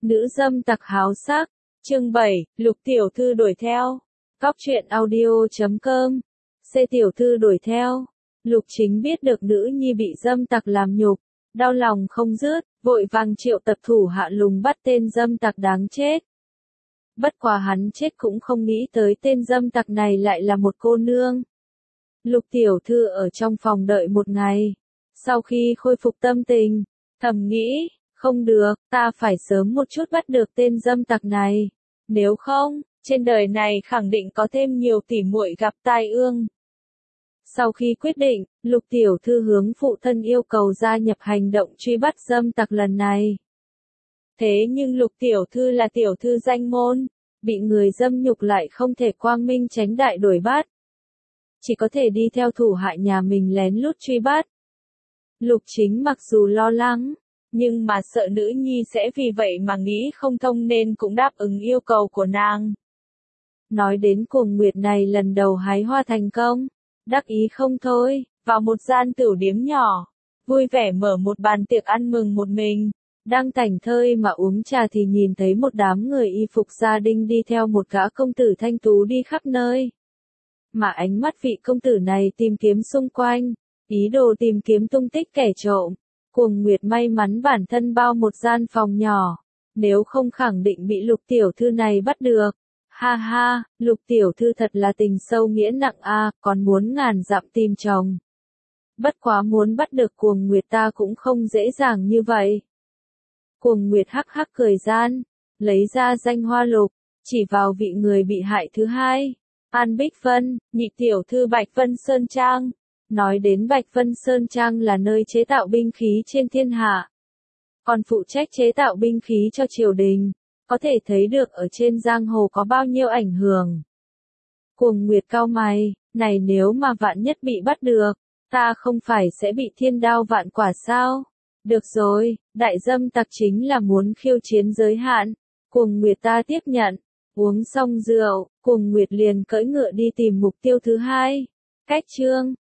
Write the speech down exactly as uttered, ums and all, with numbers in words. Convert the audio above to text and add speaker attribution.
Speaker 1: Nữ dâm tặc háo sắc, chương bảy, Lục tiểu thư đuổi theo. Cóc truyện audio chấm com. C tiểu thư đuổi theo. Lục Chính biết được nữ nhi bị dâm tặc làm nhục, đau lòng không dứt, vội vàng triệu tập thủ hạ lùng bắt tên dâm tặc đáng chết. Bất quá hắn chết cũng không nghĩ tới tên dâm tặc này lại là một cô nương. Lục tiểu thư ở trong phòng đợi một ngày, sau khi khôi phục tâm tình, thầm nghĩ, không được, ta phải sớm một chút bắt được tên dâm tặc này, nếu không, trên đời này khẳng định có thêm nhiều tỉ muội gặp tai ương. Sau khi quyết định, Lục tiểu thư hướng phụ thân yêu cầu gia nhập hành động truy bắt dâm tặc lần này. Thế nhưng Lục tiểu thư là tiểu thư danh môn, bị người dâm nhục lại không thể quang minh chánh đại đuổi bắt. Chỉ có thể đi theo thủ hạ nhà mình lén lút truy bắt. Lục Chính mặc dù lo lắng, nhưng mà sợ nữ nhi sẽ vì vậy mà nghĩ không thông nên cũng đáp ứng yêu cầu của nàng. Nói đến Cuồng Nguyệt này lần đầu hái hoa thành công, đắc ý không thôi, vào một gian tửu điếm nhỏ, vui vẻ mở một bàn tiệc ăn mừng một mình, đang thảnh thơi mà uống trà thì nhìn thấy một đám người y phục gia đình đi theo một gã công tử thanh tú đi khắp nơi. Mà ánh mắt vị công tử này tìm kiếm xung quanh, ý đồ tìm kiếm tung tích kẻ trộm. Cuồng Nguyệt may mắn bản thân bao một gian phòng nhỏ, nếu không khẳng định bị Lục tiểu thư này bắt được. Ha ha, Lục tiểu thư thật là tình sâu nghĩa nặng a, còn muốn ngàn dặm tìm chồng. Bất quá muốn bắt được Cuồng Nguyệt ta cũng không dễ dàng như vậy. Cuồng Nguyệt hắc hắc cười gian, lấy ra danh hoa lục, chỉ vào vị người bị hại thứ hai. An Bích Vân, nhị tiểu thư Bạch Vân Sơn Trang. Nói đến Bạch Vân Sơn Trang là nơi chế tạo binh khí trên thiên hạ. Còn phụ trách chế tạo binh khí cho triều đình, có thể thấy được ở trên giang hồ có bao nhiêu ảnh hưởng. Cuồng Nguyệt cau mày, này nếu mà vạn nhất bị bắt được, ta không phải sẽ bị thiên đao vạn quả sao? Được rồi, đại dâm tặc chính là muốn khiêu chiến giới hạn. Cuồng Nguyệt ta tiếp nhận. Uống xong rượu, Cuồng Nguyệt liền cưỡi ngựa đi tìm mục tiêu thứ hai. Cách chương